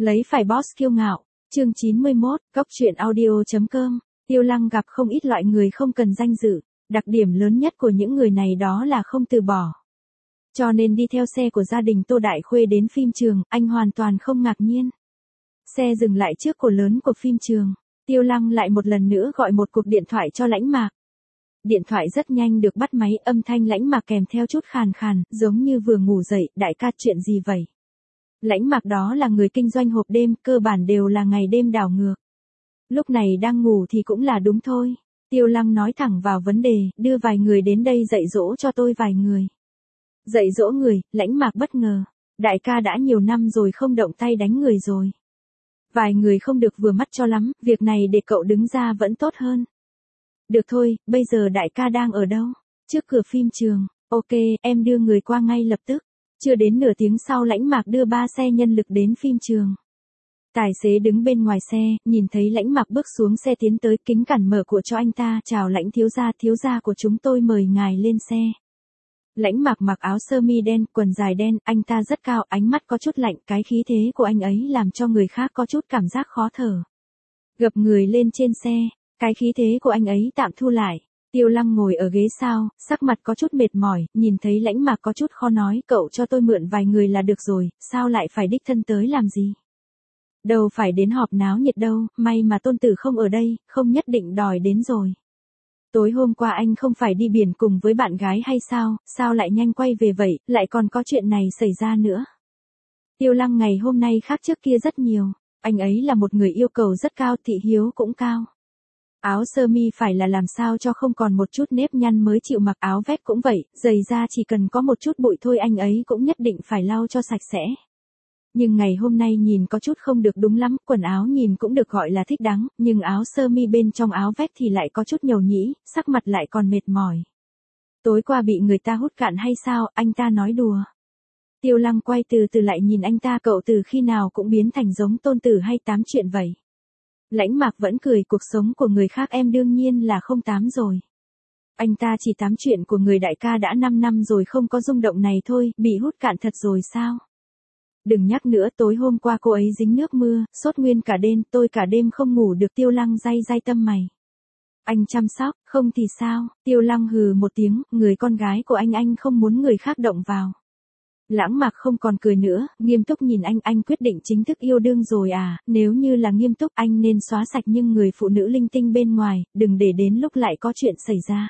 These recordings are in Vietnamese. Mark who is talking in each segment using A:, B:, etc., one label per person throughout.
A: Lấy phải boss kiêu ngạo. Chương 91, Cốc truyện audio.com. Tiêu Lăng gặp không ít loại người không cần danh dự, đặc điểm lớn nhất của những người này đó là không từ bỏ. Cho nên đi theo xe của gia đình Tô Đại Khuê đến phim trường, anh hoàn toàn không ngạc nhiên. Xe dừng lại trước cổ lớn của phim trường, Tiêu Lăng lại một lần nữa gọi một cuộc điện thoại cho Lãnh Mạc. Điện thoại rất nhanh được bắt máy, âm thanh Lãnh Mạc kèm theo chút khàn khàn, giống như vừa ngủ dậy. Đại ca, chuyện gì vậy? Lãnh Mạc đó là người kinh doanh hộp đêm, cơ bản đều là ngày đêm đảo ngược. Lúc này đang ngủ thì cũng là đúng thôi. Tiêu Lăng nói thẳng vào vấn đề, đưa vài người đến đây dạy dỗ cho tôi vài người. Dạy dỗ người? Lãnh Mạc bất ngờ. Đại ca đã nhiều năm rồi không động tay đánh người rồi. Vài người không được vừa mắt cho lắm, việc này để cậu đứng ra vẫn tốt hơn. Được thôi, bây giờ đại ca đang ở đâu? Trước cửa phim trường. Ok, em đưa người qua ngay lập tức. Chưa đến nửa tiếng sau Lãnh Mạc đưa 3 xe nhân lực đến phim trường. Tài xế đứng bên ngoài xe, nhìn thấy Lãnh Mạc bước xuống xe tiến tới, kính cẩn mở cửa cho anh ta. Chào Lãnh thiếu gia của chúng tôi mời ngài lên xe. Lãnh Mạc mặc áo sơ mi đen, quần dài đen, anh ta rất cao, ánh mắt có chút lạnh, cái khí thế của anh ấy làm cho người khác có chút cảm giác khó thở. Gập người lên trên xe, cái khí thế của anh ấy tạm thu lại. Tiêu Lăng ngồi ở ghế sau, sắc mặt có chút mệt mỏi, nhìn thấy Lãnh Mạc có chút khó nói, cậu cho tôi mượn vài người là được rồi, sao lại phải đích thân tới làm gì? Đâu phải đến họp náo nhiệt đâu, may mà tôn tử không ở đây, không nhất định đòi đến rồi. Tối hôm qua anh không phải đi biển cùng với bạn gái hay sao lại nhanh quay về vậy, lại còn có chuyện này xảy ra nữa. Tiêu Lăng ngày hôm nay khác trước kia rất nhiều, anh ấy là một người yêu cầu rất cao, thị hiếu cũng cao. Áo sơ mi phải là làm sao cho không còn một chút nếp nhăn mới chịu mặc, áo vest cũng vậy, giày da chỉ cần có một chút bụi thôi anh ấy cũng nhất định phải lau cho sạch sẽ. Nhưng ngày hôm nay nhìn có chút không được đúng lắm, quần áo nhìn cũng được gọi là thích đáng, nhưng áo sơ mi bên trong áo vest thì lại có chút nhầu nhĩ, sắc mặt lại còn mệt mỏi. Tối qua bị người ta hút cạn hay sao, anh ta nói đùa. Tiêu Lăng quay từ từ lại nhìn anh ta, cậu từ khi nào cũng biến thành giống tôn tử hay tám chuyện vậy? Lãnh Mạc vẫn cười, cuộc sống của người khác em đương nhiên là không tám rồi. Anh ta chỉ tám chuyện của người đại ca đã 5 năm rồi không có rung động này thôi, bị hút cạn thật rồi sao? Đừng nhắc nữa, tối hôm qua cô ấy dính nước mưa, sốt nguyên cả đêm, tôi cả đêm không ngủ được. Tiêu Lăng day tâm mày. Anh chăm sóc, không thì sao? Tiêu Lăng hừ một tiếng, người con gái của anh không muốn người khác động vào. Lãng Mạc không còn cười nữa, nghiêm túc nhìn anh quyết định chính thức yêu đương rồi à? Nếu như là nghiêm túc anh nên xóa sạch nhưng người phụ nữ linh tinh bên ngoài, đừng để đến lúc lại có chuyện xảy ra.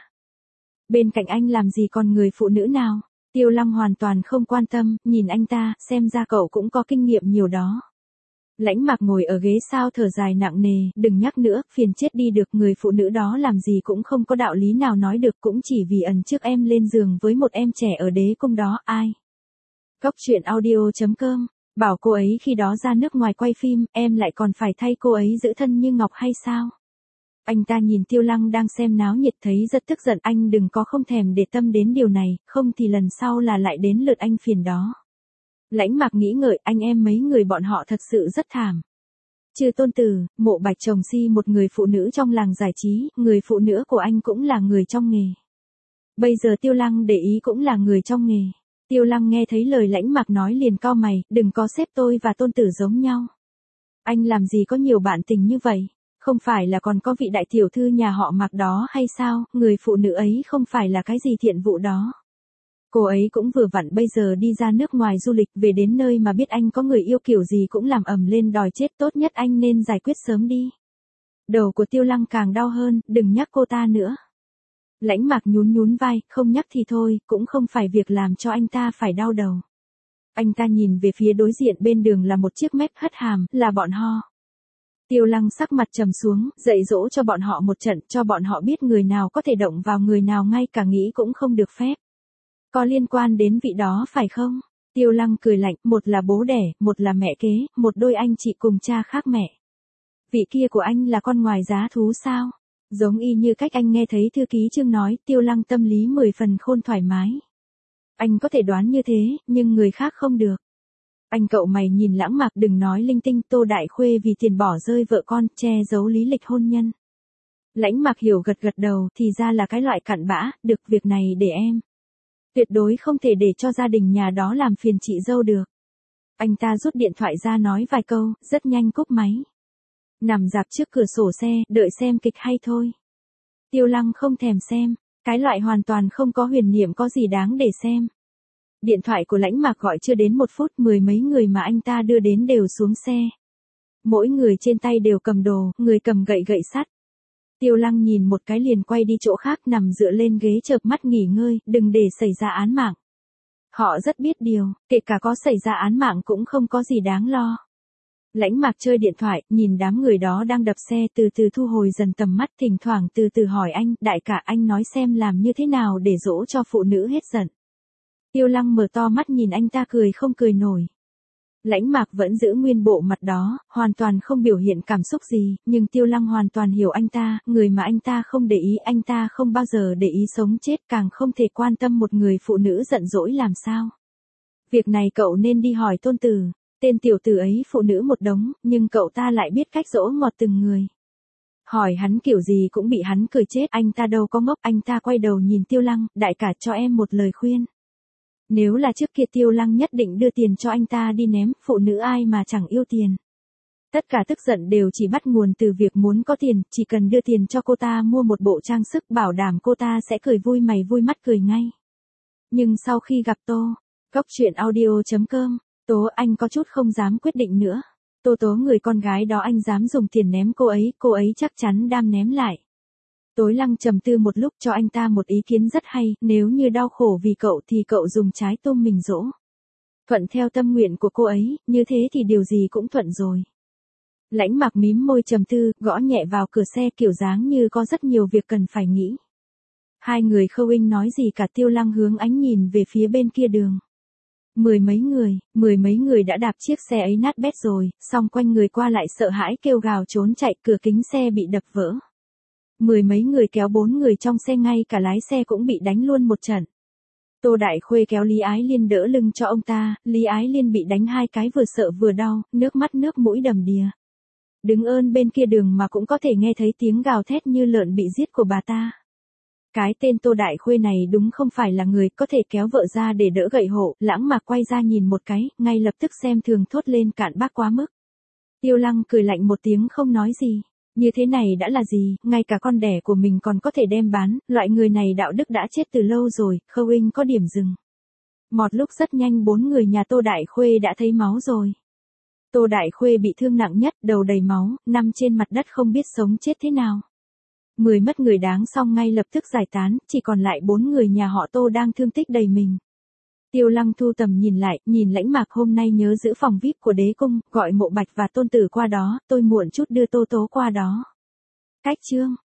A: Bên cạnh anh làm gì còn người phụ nữ nào? Tiêu Lăng hoàn toàn không quan tâm, nhìn anh ta, xem ra cậu cũng có kinh nghiệm nhiều đó. Lãnh Mạc ngồi ở ghế sau thở dài nặng nề, đừng nhắc nữa, phiền chết đi được, người phụ nữ đó làm gì cũng không có đạo lý nào nói được, cũng chỉ vì ẩn trước em lên giường với một em trẻ ở đế cung đó, ai? Cốc truyện audio.com, bảo cô ấy khi đó ra nước ngoài quay phim, em lại còn phải thay cô ấy giữ thân như ngọc hay sao? Anh ta nhìn Tiêu Lăng đang xem náo nhiệt thấy rất tức giận, anh đừng có không thèm để tâm đến điều này, không thì lần sau là lại đến lượt anh phiền đó. Lãnh Mạc nghĩ ngợi, anh em mấy người bọn họ thật sự rất thảm. Trừ tôn tử, Mộ Bạch chồng si một người phụ nữ trong làng giải trí, người phụ nữ của anh cũng là người trong nghề. Bây giờ Tiêu Lăng để ý cũng là người trong nghề. Tiêu Lăng nghe thấy lời Lãnh Mạc nói liền cau mày, đừng có xếp tôi và tôn tử giống nhau. Anh làm gì có nhiều bạn tình như vậy? Không phải là còn có vị đại tiểu thư nhà họ Mạc đó hay sao, người phụ nữ ấy không phải là cái gì thiện vụ đó. Cô ấy cũng vừa vặn bây giờ đi ra nước ngoài du lịch, về đến nơi mà biết anh có người yêu kiểu gì cũng làm ầm lên đòi chết, tốt nhất anh nên giải quyết sớm đi. Đầu của Tiêu Lăng càng đau hơn, đừng nhắc cô ta nữa. Lãnh Mạc nhún vai, không nhắc thì thôi, cũng không phải việc làm cho anh ta phải đau đầu. Anh ta nhìn về phía đối diện bên đường là một chiếc mép hất hàm, là bọn họ. Tiêu Lăng sắc mặt trầm xuống, dạy dỗ cho bọn họ một trận, cho bọn họ biết người nào có thể động vào người nào, ngay cả nghĩ cũng không được phép. Có liên quan đến vị đó phải không? Tiêu Lăng cười lạnh, một là bố đẻ, một là mẹ kế, một đôi anh chị cùng cha khác mẹ. Vị kia của anh là con ngoài giá thú sao? Giống y như cách anh nghe thấy thư ký Trương nói, Tiêu Lăng tâm lý 10 phần khôn thoải mái. Anh có thể đoán như thế, nhưng người khác không được. Anh cậu mày nhìn Lãng Mạc, đừng nói linh tinh, Tô Đại Khuê vì tiền bỏ rơi vợ con, che giấu lý lịch hôn nhân. Lãnh Mạc hiểu gật đầu, thì ra là cái loại cặn bã, được, việc này để em. Tuyệt đối không thể để cho gia đình nhà đó làm phiền chị dâu được. Anh ta rút điện thoại ra nói vài câu, rất nhanh cúp máy. Nằm rạp trước cửa sổ xe, đợi xem kịch hay thôi. Tiêu Lăng không thèm xem, cái loại hoàn toàn không có huyền niệm có gì đáng để xem. Điện thoại của Lãnh Mạc gọi chưa đến 1 phút, 10 mấy người mà anh ta đưa đến đều xuống xe. Mỗi người trên tay đều cầm đồ, người cầm gậy sắt. Tiêu Lăng nhìn một cái liền quay đi chỗ khác, nằm dựa lên ghế chợp mắt nghỉ ngơi, đừng để xảy ra án mạng. Họ rất biết điều, kể cả có xảy ra án mạng cũng không có gì đáng lo. Lãnh Mạc chơi điện thoại, nhìn đám người đó đang đập xe, từ từ thu hồi dần tầm mắt, thỉnh thoảng từ từ hỏi anh, đại ca anh nói xem làm như thế nào để dỗ cho phụ nữ hết giận. Tiêu Lăng mở to mắt nhìn anh ta cười không cười nổi. Lãnh Mạc vẫn giữ nguyên bộ mặt đó, hoàn toàn không biểu hiện cảm xúc gì, nhưng Tiêu Lăng hoàn toàn hiểu anh ta, người mà anh ta không để ý, anh ta không bao giờ để ý sống chết, càng không thể quan tâm một người phụ nữ giận dỗi làm sao. Việc này cậu nên đi hỏi Tôn Tử, tên tiểu tử ấy phụ nữ một đống, nhưng cậu ta lại biết cách dỗ ngọt từng người. Hỏi hắn kiểu gì cũng bị hắn cười chết, anh ta đâu có ngốc, anh ta quay đầu nhìn Tiêu Lăng, đại ca cho em một lời khuyên. Nếu là trước kia Tiêu Lăng nhất định đưa tiền cho anh ta đi ném, phụ nữ ai mà chẳng yêu tiền. Tất cả tức giận đều chỉ bắt nguồn từ việc muốn có tiền, chỉ cần đưa tiền cho cô ta mua một bộ trang sức bảo đảm cô ta sẽ cười vui mày vui mắt cười ngay. Nhưng sau khi gặp Tô, Cốc Truyện Audio.com, Tố anh có chút không dám quyết định nữa. Tố người con gái đó anh dám dùng tiền ném cô ấy chắc chắn đam ném lại. Tối Lăng trầm tư một lúc cho anh ta một ý kiến rất hay, nếu như đau khổ vì cậu thì cậu dùng trái tôm mình dỗ. Thuận theo tâm nguyện của cô ấy, như thế thì điều gì cũng thuận rồi. Lãnh Mạc mím môi trầm tư, gõ nhẹ vào cửa xe kiểu dáng như có rất nhiều việc cần phải nghĩ. Hai người khâu inh nói gì cả, Tiêu Lăng hướng ánh nhìn về phía bên kia đường. Mười mấy người đã đạp chiếc xe ấy nát bét rồi, song quanh người qua lại sợ hãi kêu gào trốn chạy, cửa kính xe bị đập vỡ. Mười mấy người kéo 4 người trong xe, ngay cả lái xe cũng bị đánh luôn một trận. Tô Đại Khuê kéo Lý Ái Liên đỡ lưng cho ông ta, Lý Ái Liên bị đánh 2 cái vừa sợ vừa đau, nước mắt nước mũi đầm đìa. Đứng ơn bên kia đường mà cũng có thể nghe thấy tiếng gào thét như lợn bị giết của bà ta. Cái tên Tô Đại Khuê này đúng không phải là người có thể kéo vợ ra để đỡ gậy hộ, Lãng Mạc quay ra nhìn một cái, ngay lập tức xem thường thốt lên cạn bác quá mức. Tiêu Lăng cười lạnh một tiếng không nói gì. Như thế này đã là gì, ngay cả con đẻ của mình còn có thể đem bán, loại người này đạo đức đã chết từ lâu rồi, khâu inh có điểm dừng. Một lúc rất nhanh 4 người nhà Tô Đại Khuê đã thấy máu rồi. Tô Đại Khuê bị thương nặng nhất, đầu đầy máu, nằm trên mặt đất không biết sống chết thế nào. 10 mất người đáng xong ngay lập tức giải tán, chỉ còn lại 4 người nhà họ Tô đang thương tích đầy mình. Tiêu Lăng thu tầm nhìn lại, nhìn Lãnh Mạc hôm nay nhớ giữ phòng VIP của đế cung, gọi Mộ Bạch và Tôn Tử qua đó, tôi muộn chút đưa Tô Tố qua đó. Cách chương